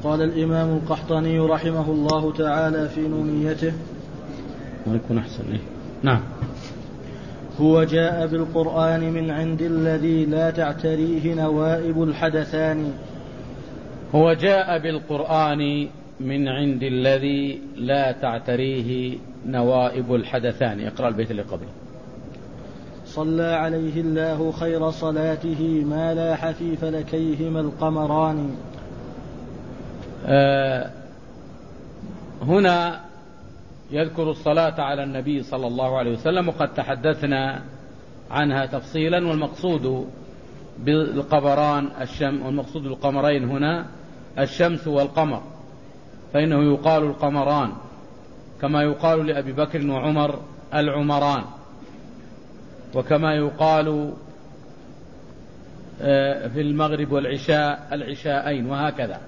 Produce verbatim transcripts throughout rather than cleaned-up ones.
قال الإمام القحطاني رحمه الله تعالى في نونيته ويكون أحسن إيه؟ نعم. هو جاء بالقرآن من عند الذي لا تعتريه نوائب الحدثان. هو جاء بالقرآن من عند الذي لا تعتريه نوائب الحدثان. اقرأ البيت اللي قبله. صلى عليه الله خير صلاته ما لاح في فلكيهما القمران. آه هنا يذكر الصلاة على النبي صلى الله عليه وسلم، وقد تحدثنا عنها تفصيلا. والمقصود بالقمران الشمس، والمقصود بالقمرين هنا الشمس والقمر، فإنه يقال القمران كما يقال لأبي بكر وعمر العمران، وكما يقال في المغرب والعشاء العشاءين، وهكذا.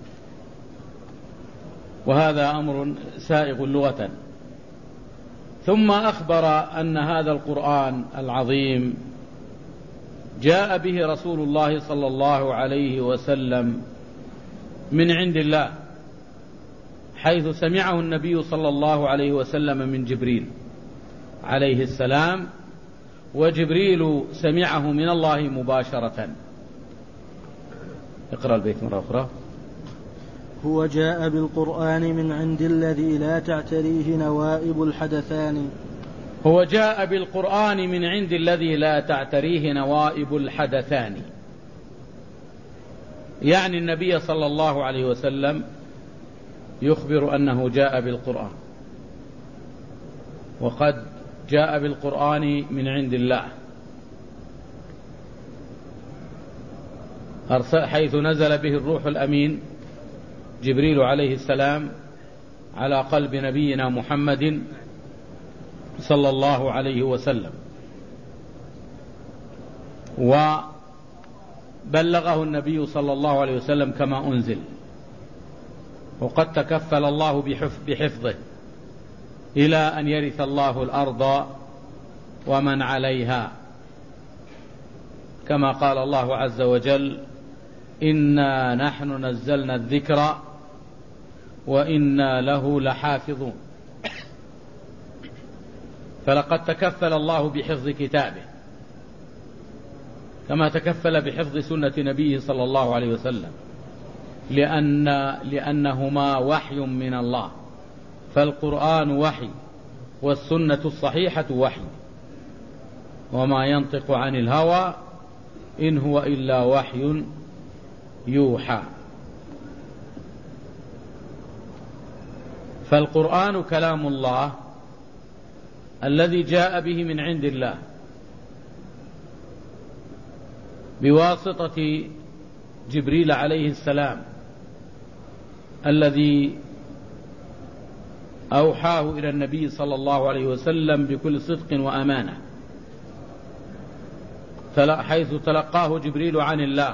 وهذا أمر سائغ لغة. ثم أخبر أن هذا القرآن العظيم جاء به رسول الله صلى الله عليه وسلم من عند الله، حيث سمعه النبي صلى الله عليه وسلم من جبريل عليه السلام، وجبريل سمعه من الله مباشرة. اقرأ البيت مرة أخرى. هو جاء بالقرآن من عند الذي لا تعتريه نوائب الحدثان. هو جاء بالقرآن من عند الذي لا تعتريه نوائب الحدثان، يعني النبي صلى الله عليه وسلم يخبر أنه جاء بالقرآن، وقد جاء بالقرآن من عند الله، حيث نزل به الروح الأمين جبريل عليه السلام على قلب نبينا محمد صلى الله عليه وسلم، وبلغه النبي صلى الله عليه وسلم كما أنزل، وقد تكفل الله بحفظه إلى أن يرث الله الأرض ومن عليها، كما قال الله عز وجل: إنا نحن نزلنا الذكر وإنا له لحافظون. فلقد تكفل الله بحفظ كتابه، كما تكفل بحفظ سنة نبيه صلى الله عليه وسلم، لأن لأنهما وحي من الله، فالقرآن وحي والسنة الصحيحة وحي، وما ينطق عن الهوى إن هو إلا وحي يوحى. فالقرآن كلام الله الذي جاء به من عند الله بواسطة جبريل عليه السلام، الذي أوحاه إلى النبي صلى الله عليه وسلم بكل صدق وأمانة، حيث تلقاه جبريل عن الله.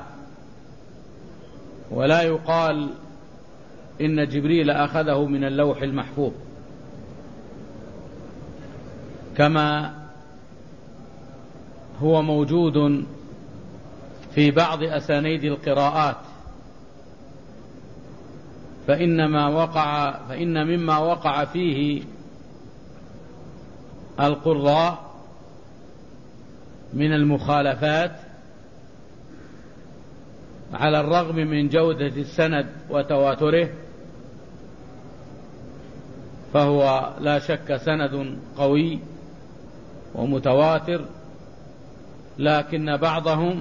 ولا يقال إن جبريل أخذه من اللوح المحفوظ، كما هو موجود في بعض أسانيد القراءات، فإنما وقع فإن مما وقع فيه القراء من المخالفات، على الرغم من جودة السند وتواتره، فهو لا شك سند قوي ومتواتر، لكن بعضهم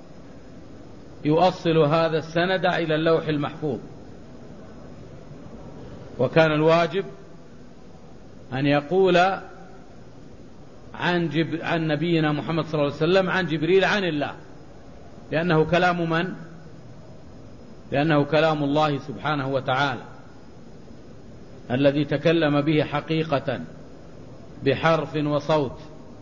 يؤصل هذا السند إلى اللوح المحفوظ، وكان الواجب أن يقول عن, جب... عن نبينا محمد صلى الله عليه وسلم عن جبريل عن الله، لأنه كلام من؟ لأنه كلام الله سبحانه وتعالى، الذي تكلم به حقيقة بحرف وصوت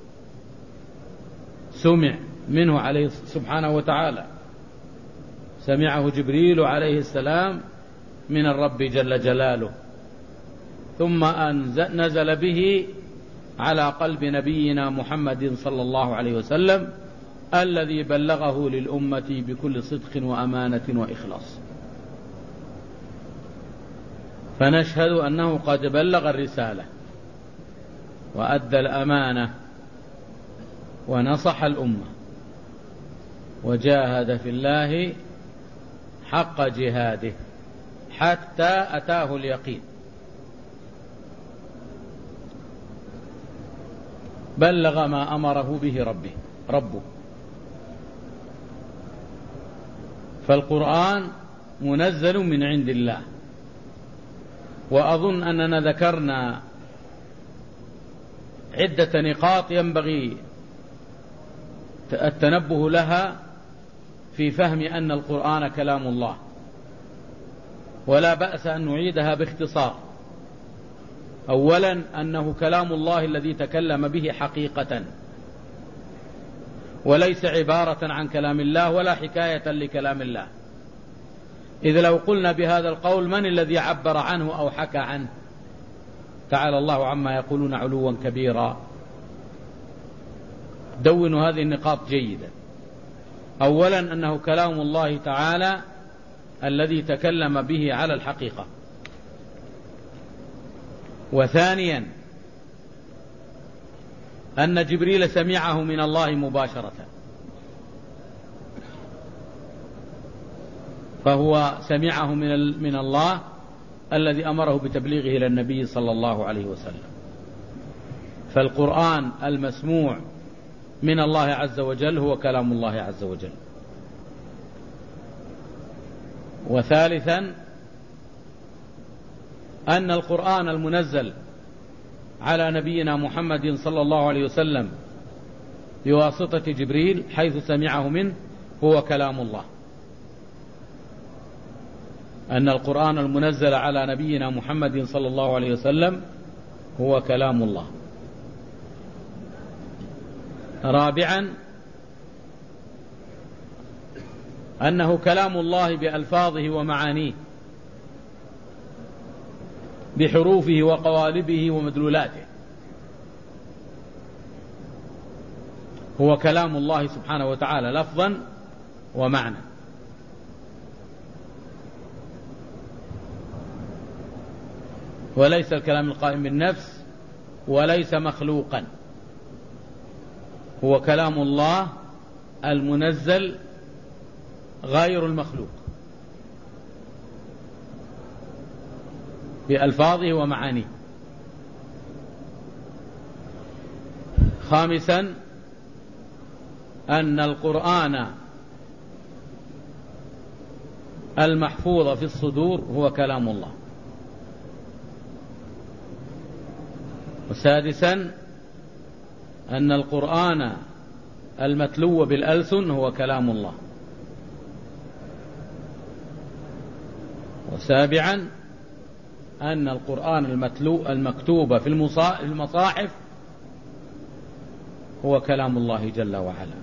سمع منه عليه سبحانه وتعالى، سمعه جبريل عليه السلام من الرب جل جلاله، ثم أن نزل به على قلب نبينا محمد صلى الله عليه وسلم، الذي بلغه للأمة بكل صدق وأمانة وإخلاص. فنشهد أنه قد بلغ الرسالة وأدى الأمانة ونصح الأمة وجاهد في الله حق جهاده حتى أتاه اليقين. بلغ ما أمره به ربه ربه. فالقرآن منزل من عند الله، وأظن أننا ذكرنا عدة نقاط ينبغي التنبه لها في فهم أن القرآن كلام الله، ولا بأس أن نعيدها باختصار. أولا أنه كلام الله الذي تكلم به حقيقة، وليس عبارة عن كلام الله ولا حكاية لكلام الله. إذ لو قلنا بهذا القول من الذي عبر عنه أو حكى عنه؟ تعالى الله عما يقولون علوا كبيرا. دونوا هذه النقاط جيدا. أولا أنه كلام الله تعالى الذي تكلم به على الحقيقة. وثانيا أن جبريل سمعه من الله مباشرة، فهو سمعه من من الله الذي أمره بتبليغه إلى النبي صلى الله عليه وسلم. فالقرآن المسموع من الله عز وجل هو كلام الله عز وجل. وثالثا أن القرآن المنزل على نبينا محمد صلى الله عليه وسلم بواسطة جبريل حيث سمعه منه هو كلام الله. أن القرآن المنزل على نبينا محمد صلى الله عليه وسلم هو كلام الله. رابعا أنه كلام الله بألفاظه ومعانيه، بحروفه وقوالبه ومدلولاته. هو كلام الله سبحانه وتعالى لفظا ومعنى. وليس الكلام القائم بالنفس وليس مخلوقا، هو كلام الله المنزل غير المخلوق بألفاظه ومعانيه. خامسا أن القرآن المحفوظ في الصدور هو كلام الله. وسادسا أن القرآن المتلو بالألسن هو كلام الله. وسابعا أن القرآن المتلو المكتوب في المصاحف هو كلام الله جل وعلا.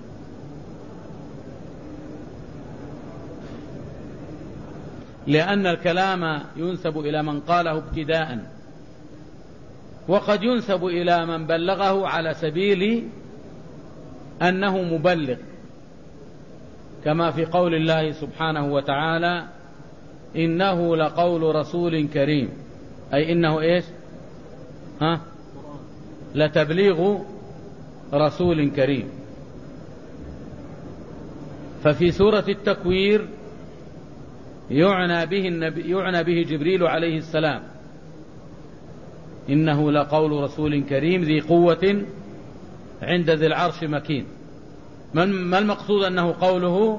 لأن الكلام ينسب إلى من قاله ابتداء، وقد ينسب إلى من بلغه على سبيل أنه مبلغ، كما في قول الله سبحانه وتعالى إنه لقول رسول كريم، أي إنه إيش ها لتبليغ رسول كريم. ففي سورة التكوير يعنى به, النبي يعنى به جبريل عليه السلام، إنه لقول رسول كريم ذي قوة عند ذي العرش مكين. ما المقصود؟ أنه قوله،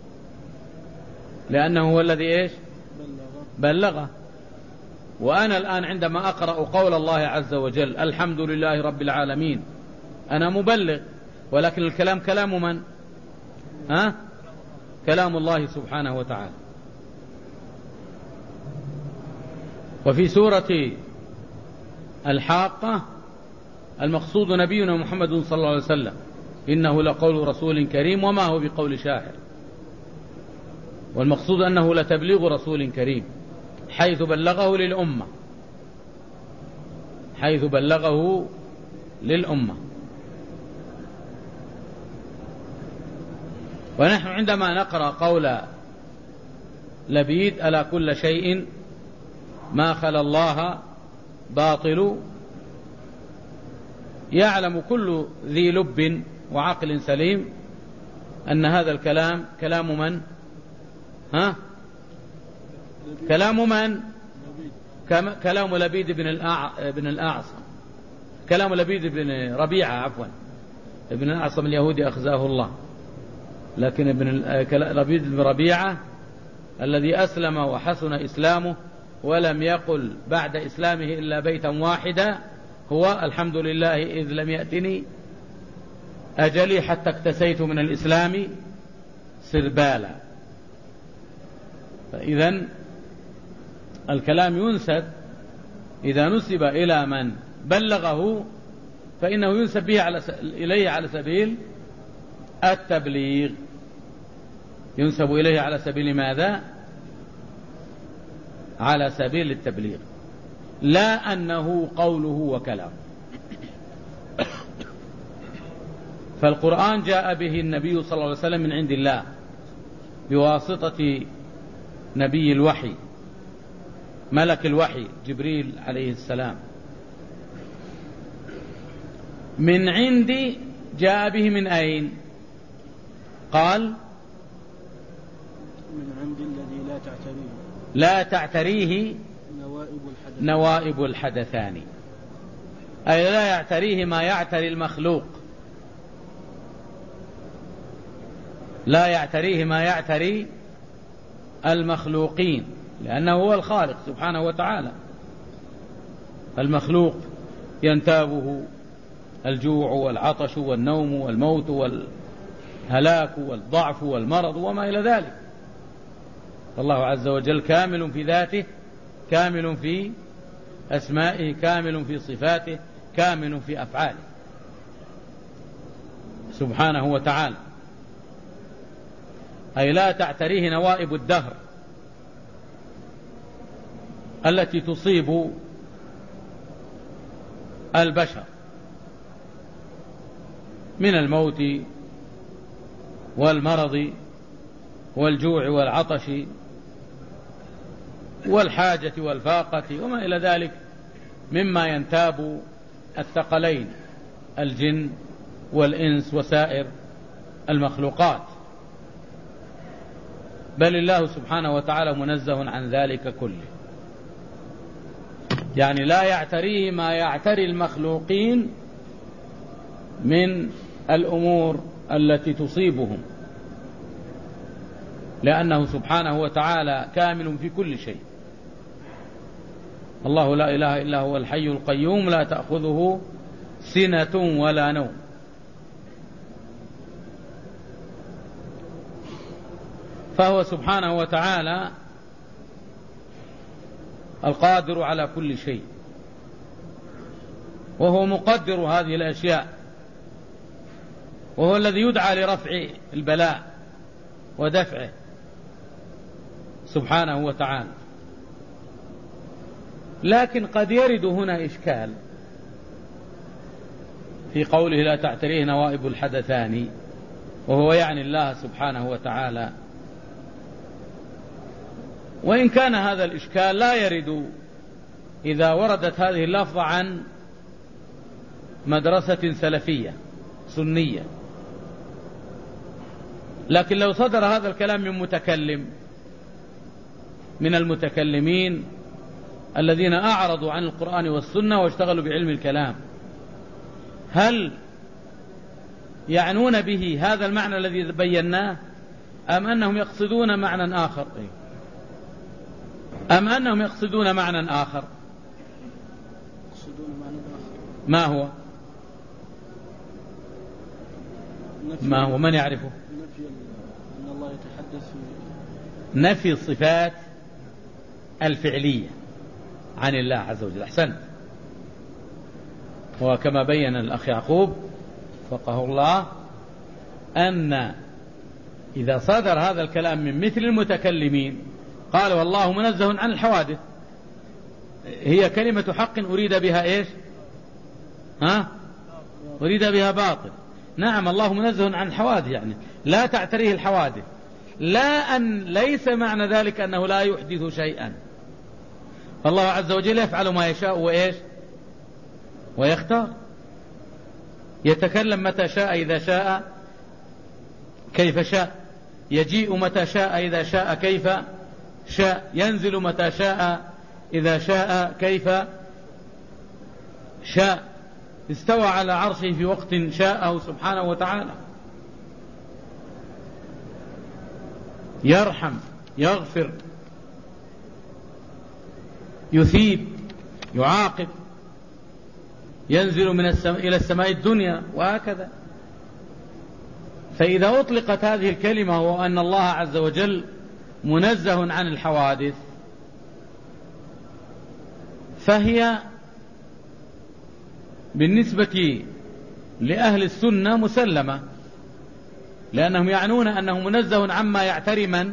لأنه هو الذي إيش بلغه. وأنا الآن عندما أقرأ قول الله عز وجل الحمد لله رب العالمين أنا مبلغ، ولكن الكلام كلام من؟ ها؟ كلام الله سبحانه وتعالى. وفي سورة الحاقة المقصود نبينا محمد صلى الله عليه وسلم، إنه لقول رسول كريم وما هو بقول شاعر. والمقصود أنه لتبليغ رسول كريم حيث بلغه للأمة، حيث بلغه للأمة. ونحن عندما نقرأ قول لبيد ألا كل شيء ما خلا الله باطل. يعلم كل ذي لب وعقل سليم أن هذا الكلام كلام من؟ ها؟ كلام من؟ كلام لبيد بن الأع... بن الأعصم، كلام لبيد بن ربيعة عفوا ابن الأعصم اليهودي أخزاه الله، لكن ابن لبيد بن ربيعة الذي أسلم وحسن إسلامه ولم يقل بعد إسلامه إلا بيتا واحدا، هو الحمد لله إذ لم يأتني أجلي حتى اكتسيت من الإسلام سربالا. فإذن الكلام ينسب إذا نسب إلى من بلغه فإنه ينسب به على س... إليه على سبيل التبليغ. ينسب إليه على سبيل ماذا؟ على سبيل التبليغ، لا أنه قوله وكلامه. فالقرآن جاء به النبي صلى الله عليه وسلم من عند الله بواسطة نبي الوحي ملك الوحي جبريل عليه السلام. من عندي جاء به من أين؟ قال من عند الذي لا تعتريه لا تعتريه نوائب الحدث نوائب الحدثان، أي لا يعتريه ما يعتري المخلوق، لا يعتريه ما يعتري المخلوقين، لأنه هو الخالق سبحانه وتعالى. المخلوق ينتابه الجوع والعطش والنوم والموت والهلاك والضعف والمرض وما إلى ذلك. الله عز وجل كامل في ذاته، كامل في أسمائه، كامل في صفاته، كامل في أفعاله سبحانه وتعالى. أي لا تعتريه نوائب الدهر التي تصيب البشر من الموت والمرض والجوع والعطش والحاجة والفاقة وما إلى ذلك مما ينتاب الثقلين الجن والإنس وسائر المخلوقات، بل الله سبحانه وتعالى منزه عن ذلك كله. يعني لا يعتريه ما يعتري المخلوقين من الأمور التي تصيبهم، لأنه سبحانه وتعالى كامل في كل شيء. الله لا إله إلا هو الحي القيوم لا تأخذه سنة ولا نوم. فهو سبحانه وتعالى القادر على كل شيء، وهو مقدر هذه الأشياء، وهو الذي يدعى لرفع البلاء ودفعه سبحانه وتعالى. لكن قد يرد هنا إشكال في قوله لا تعتريه نوائب الحدثان، وهو يعني الله سبحانه وتعالى. وإن كان هذا الإشكال لا يرد إذا وردت هذه اللفظة عن مدرسة سلفية سنية، لكن لو صدر هذا الكلام من متكلم من المتكلمين الذين أعرضوا عن القرآن والسنة واشتغلوا بعلم الكلام، هل يعنون به هذا المعنى الذي بيناه، أم أنهم يقصدون معنى آخر أم أنهم يقصدون معنى آخر؟ ما هو ما هو من يعرفه؟ نفي أن الله يتحدث نفي الصفات الفعلية عن الله عز وجل. أحسنت. وكما بين الأخ يعقوب وفقه الله أن إذا صدر هذا الكلام من مثل المتكلمين قال والله منزه عن الحوادث، هي كلمة حق أريد بها إيش؟ ها؟ أريد بها باطل. نعم الله منزه عن الحوادث، يعني لا تعتريه الحوادث، لا أن ليس معنى ذلك أنه لا يحدث شيئا، الله عز وجل يفعل ما يشاء وإيش ويختار، يتكلم متى شاء إذا شاء كيف شاء، يجيء متى شاء إذا شاء كيف شاء، ينزل متى شاء إذا شاء كيف شاء، استوى على عرشه في وقت شاءه سبحانه وتعالى، يرحم يغفر يثيب يعاقب، ينزل من السماء إلى السماء الدنيا وهكذا. فإذا أطلقت هذه الكلمة وهو أن الله عز وجل منزه عن الحوادث، فهي بالنسبة لأهل السنة مسلمة، لأنهم يعنون أنه منزه عما يعتري من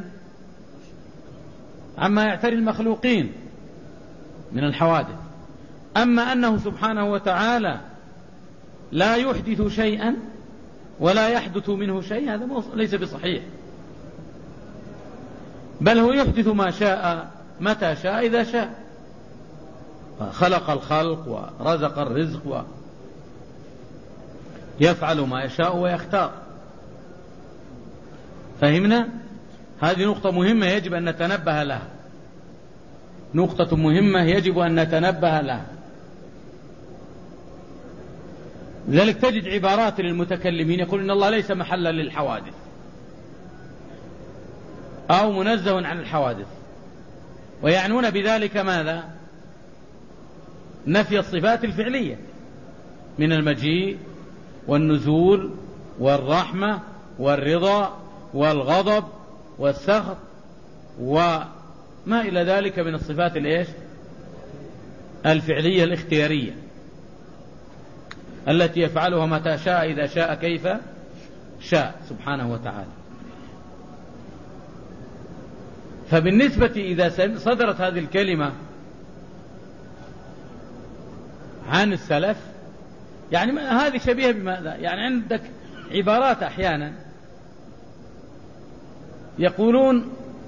عما يعتري المخلوقين من الحوادث. أما أنه سبحانه وتعالى لا يحدث شيئا ولا يحدث منه شيء، هذا ليس بصحيح، بل هو يحدث ما شاء متى شاء إذا شاء، خلق الخلق ورزق الرزق ويفعل ما يشاء ويختار. فهمنا؟ هذه نقطة مهمة يجب أن نتنبه لها، نقطة مهمة يجب أن نتنبه لها. لذلك تجد عبارات للمتكلمين يقول إن الله ليس محلا للحوادث أو منزه عن الحوادث، ويعنون بذلك ماذا؟ نفي الصفات الفعلية من المجيء والنزول والرحمة والرضا والغضب والسخط وما إلى ذلك من الصفات الإيش؟ الفعلية الاختيارية التي يفعلها متى شاء إذا شاء كيف شاء سبحانه وتعالى. فبالنسبة إذا صدرت هذه الكلمة عن السلف، يعني هذه شبيهة بماذا؟ يعني عندك عبارات أحيانا يقولون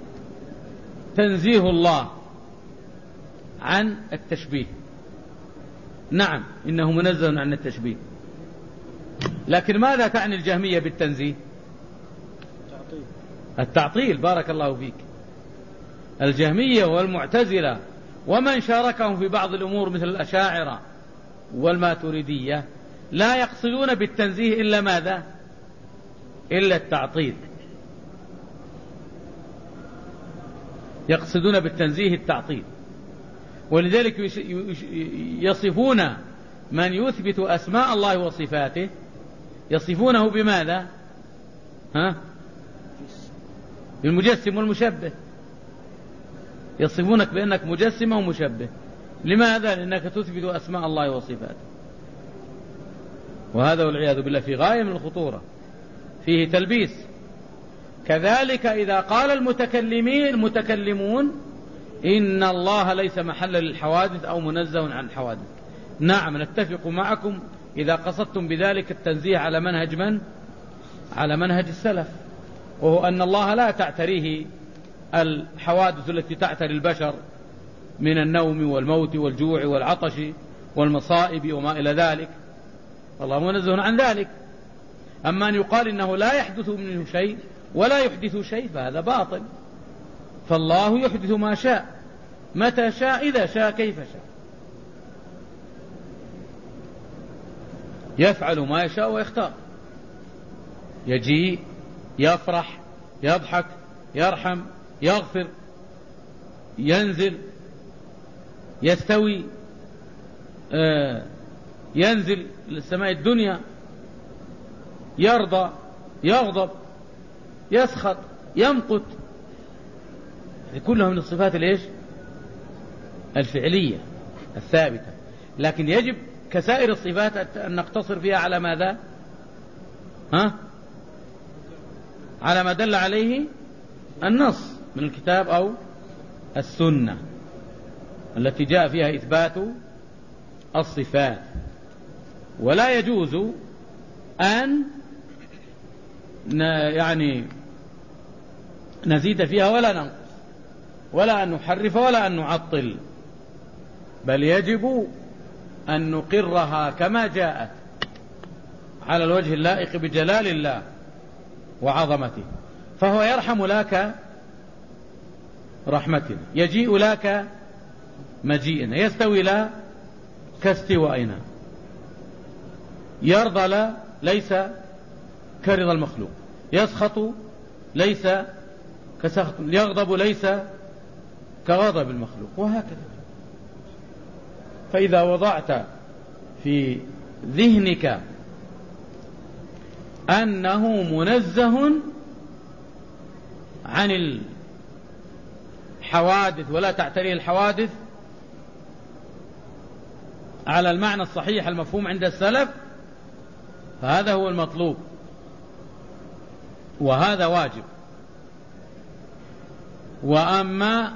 تنزيه الله عن التشبيه، نعم إنه منزه عن التشبيه، لكن ماذا تعني الجهمية بالتنزيه؟ التعطيل. التعطيل، بارك الله فيك. الجهمية والمعتزلة ومن شاركهم في بعض الأمور مثل الأشاعرة والماتريدية لا يقصدون بالتنزيه إلا ماذا؟ إلا التعطيل، يقصدون بالتنزيه التعطيل. ولذلك يصفون من يثبت أسماء الله وصفاته يصفونه بماذا؟ ها؟ بالمجسم والمشبه، يصفونك بأنك مجسم ومشبه. لماذا؟ لأنك تثبت أسماء الله وصفاته، وهذا والعياذ بالله في غاية من الخطورة، فيه تلبيس. كذلك إذا قال المتكلمين المتكلمون إن الله ليس محلا للحوادث أو منزه عن الحوادث، نعم نتفق معكم إذا قصدتم بذلك التنزيه على منهج من؟ على منهج السلف، وهو أن الله لا تعتريه الحوادث التي تعتري البشر من النوم والموت والجوع والعطش والمصائب وما إلى ذلك، الله منزه عن ذلك. أما أن يقال إنه لا يحدث منه شيء ولا يحدث شيء فهذا باطل، فالله يحدث ما شاء متى شاء إذا شاء كيف شاء، يفعل ما يشاء ويختار، يجيء يفرح يضحك يرحم يغفر ينزل يستوي آه ينزل للسماء الدنيا يرضى يغضب يسخط يمقت، كلها من الصفات الإيش؟ الفعلية الثابتة. لكن يجب كسائر الصفات أن نقتصر فيها على ماذا؟ ها؟ على ما دل عليه النص من الكتاب أو السنة التي جاء فيها إثبات الصفات. ولا يجوز أن يعني نزيد فيها ولا ننقص، ولا أن نحرف ولا أن نعطل، بل يجب أن نقرها كما جاءت على الوجه اللائق بجلال الله وعظمته. فهو يرحم لك رحمتنا، يجيء لك مجيئنا، يستوي لا كاستوائنا، يرضى لا ليس كرضا المخلوق، يسخط ليس كسخط، يغضب ليس كغضب المخلوق، وهكذا. فإذا وضعت في ذهنك أنه منزه عن الحوادث ولا تعتريه الحوادث على المعنى الصحيح المفهوم عند السلف، فهذا هو المطلوب وهذا واجب. وأما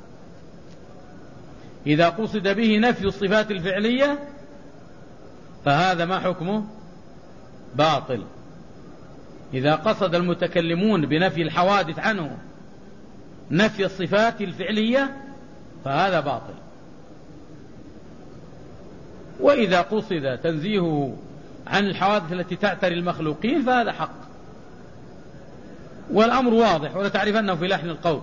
إذا قصد به نفي الصفات الفعلية فهذا ما حكمه؟ باطل. إذا قصد المتكلمون بنفي الحوادث عنه نفي الصفات الفعلية فهذا باطل. وإذا قصد تنزيهه عن الحوادث التي تعتري المخلوقين فهذا حق. والأمر واضح، ولا تعرفنه في لحن القول،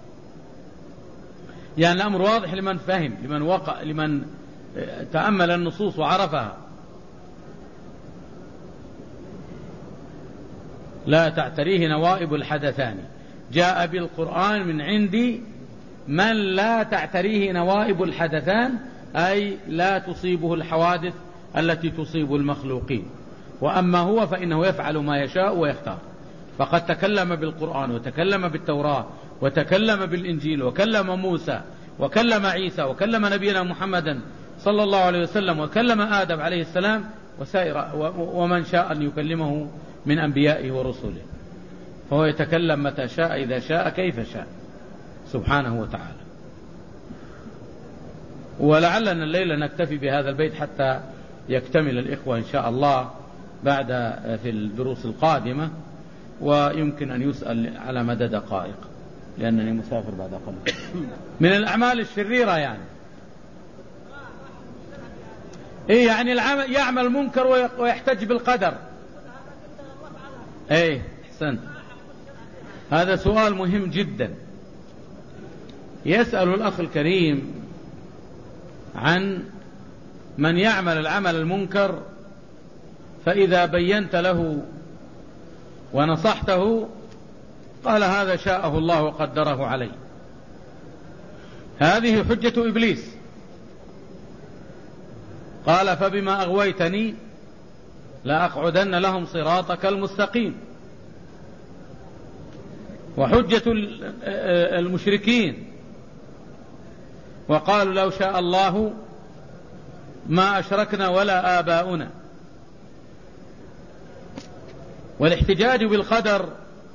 يعني الأمر واضح لمن فهم، لمن وقع، لمن تأمل النصوص وعرفها. لا تعتريه نوائب الحدثان، جاء بالقرآن من عند من لا تعتريه نوائب الحدثان، أي لا تصيبه الحوادث التي تصيب المخلوقين. وأما هو فإنه يفعل ما يشاء ويختار، فقد تكلم بالقرآن وتكلم بالتوراة وتكلم بالإنجيل وكلم موسى وكلم عيسى وكلم نبينا محمدا صلى الله عليه وسلم وكلم آدم عليه السلام وسائر ومن شاء أن يكلمه من أنبيائه ورسله، فهو يتكلم متى شاء إذا شاء كيف شاء سبحانه وتعالى. ولعلنا الليلة نكتفي بهذا البيت حتى يكتمل الإخوة إن شاء الله بعد في الدروس القادمة، ويمكن أن يسأل على مدى دقائق لأنني مسافر بعد قليل. من الأعمال الشريرة يعني إيه؟ يعني العمل يعمل منكر ويحتج بالقدر. إيه أحسنت، هذا سؤال مهم جدا. يسأل الأخ الكريم عن من يعمل العمل المنكر فإذا بينت له ونصحته قال هذا شاءه الله وقدره عليه. هذه حجة إبليس، قال فبما أغويتني لأقعدن لهم صراطك المستقيم. وحجة المشركين وقالوا لو شاء الله ما أشركنا ولا آباؤنا. والاحتجاج بالقدر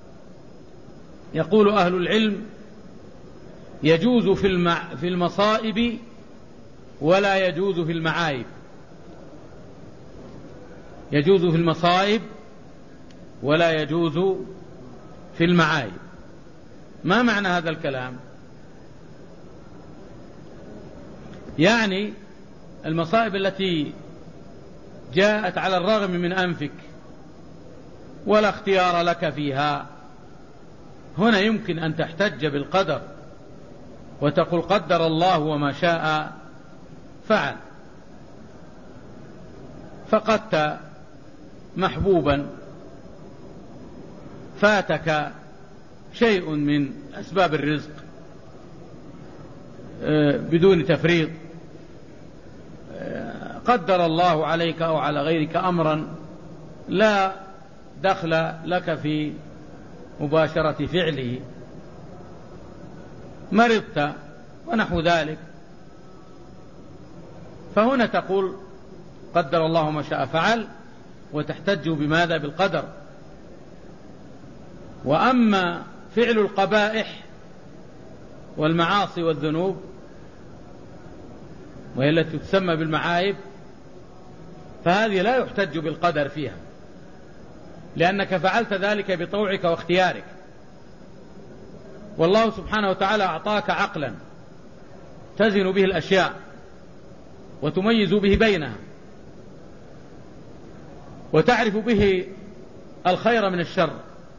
يقول أهل العلم يجوز في المع... في المصائب ولا يجوز في المعايب. يجوز في المصائب ولا يجوز في المعايب. ما معنى هذا الكلام؟ يعني المصائب التي جاءت على الرغم من أنفك ولا اختيار لك فيها، هنا يمكن أن تحتج بالقدر وتقول قدر الله وما شاء فعل. فقدت محبوبا، فاتك شيء من أسباب الرزق بدون تفريط، قدر الله عليك أو على غيرك أمرا لا دخل لك في مباشرة فعله، مرضت ونحو ذلك، فهنا تقول قدر الله ما شاء فعل وتحتج بماذا؟ بالقدر. وأما فعل القبائح والمعاصي والذنوب وهي التي تسمى بالمعايب فهذه لا يحتج بالقدر فيها، لأنك فعلت ذلك بطوعك واختيارك، والله سبحانه وتعالى أعطاك عقلا تزن به الأشياء وتميز به بينها، وتعرف به الخير من الشر،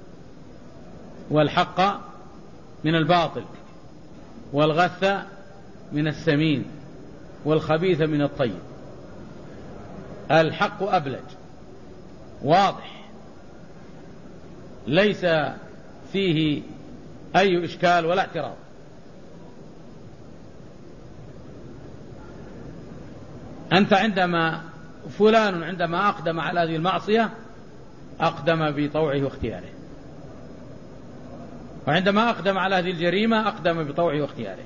والحق من الباطل، والغث من السمين، والخبيث من الطيب. الحق أبلج واضح، ليس فيه أي إشكال ولا اعتراض. أنت عندما فلان عندما أقدم على هذه المعصية أقدم بطوعه واختياره، وعندما أقدم على هذه الجريمة أقدم بطوعه واختياره.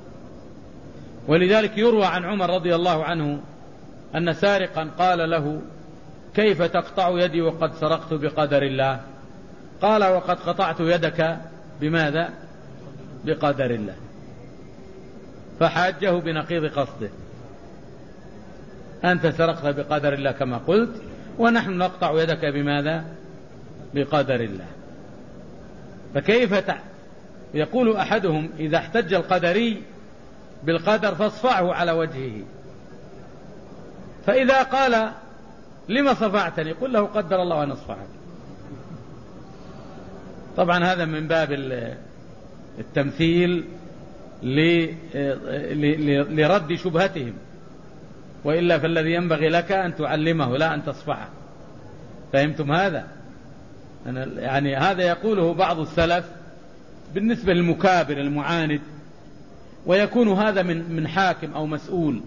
ولذلك يروى عن عمر رضي الله عنه أن سارقا قال له: كيف تقطع يدي وقد سرقت بقدر الله؟ قال: وقد قطعت يدك بماذا؟ بقدر الله. فحاجه بنقيض قصده: أنت سرقت بقدر الله كما قلت، ونحن نقطع يدك بماذا؟ بقدر الله. فكيف تع... يقول أحدهم: إذا احتج القدري بالقدر فاصفعه على وجهه، فإذا قال: لما صفعتني؟ قل له: قدر الله أن أصفعك. طبعا هذا من باب التمثيل لرد شبهتهم، وإلا فالذي ينبغي لك أن تعلمه لا أن تصفحه. فهمتم هذا؟ أنا يعني هذا يقوله بعض السلف بالنسبة للمكابر المعاند، ويكون هذا من من حاكم أو مسؤول،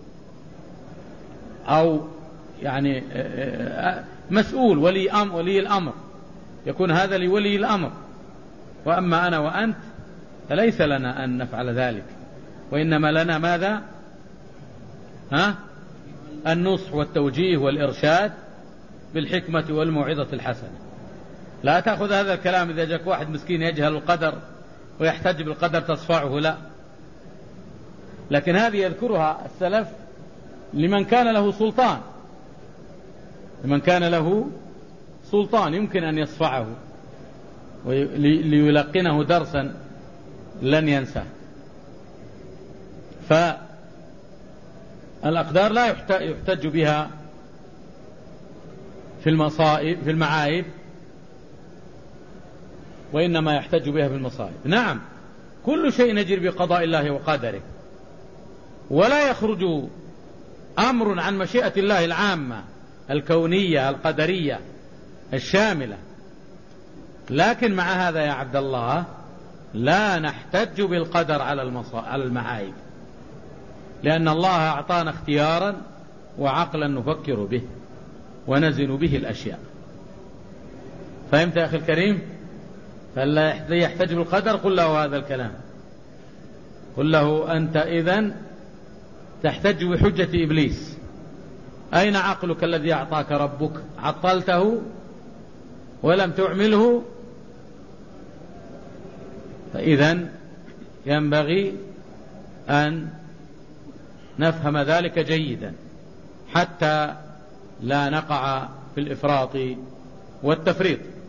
أو يعني مسؤول ولي أمر ولي الأمر، يكون هذا لولي الأمر. وأما أنا وأنت فليس لنا أن نفعل ذلك، وإنما لنا ماذا؟ ها؟ النصح والتوجيه والإرشاد بالحكمة والموعظة الحسنة. لا تأخذ هذا الكلام إذا جاك واحد مسكين يجهل القدر ويحتج بالقدر تصفعه، لا. لكن هذه يذكرها السلف لمن كان له سلطان، لمن كان له سلطان يمكن أن يصفعه ليلقنه درسا لن ينساه. فالأقدار لا يحتج بها في المصائب في المعايب، وإنما يحتج بها في المصائب. نعم، كل شيء نجري بقضاء الله وقدره، ولا يخرج أمر عن مشيئة الله العامة الكونية القدرية الشاملة. لكن مع هذا يا عبد الله لا نحتج بالقدر على على المعايب، لأن الله أعطانا اختيارا وعقلا نفكر به ونزن به الأشياء. فهمت يا أخي الكريم؟ فلا يحتج بالقدر قل له هذا الكلام، قل له: أنت إذن تحتج بحجة إبليس، أين عقلك الذي أعطاك ربك؟ عطلته ولم تعمله. فإذن ينبغي أن نفهم ذلك جيدا حتى لا نقع في الإفراط والتفريط.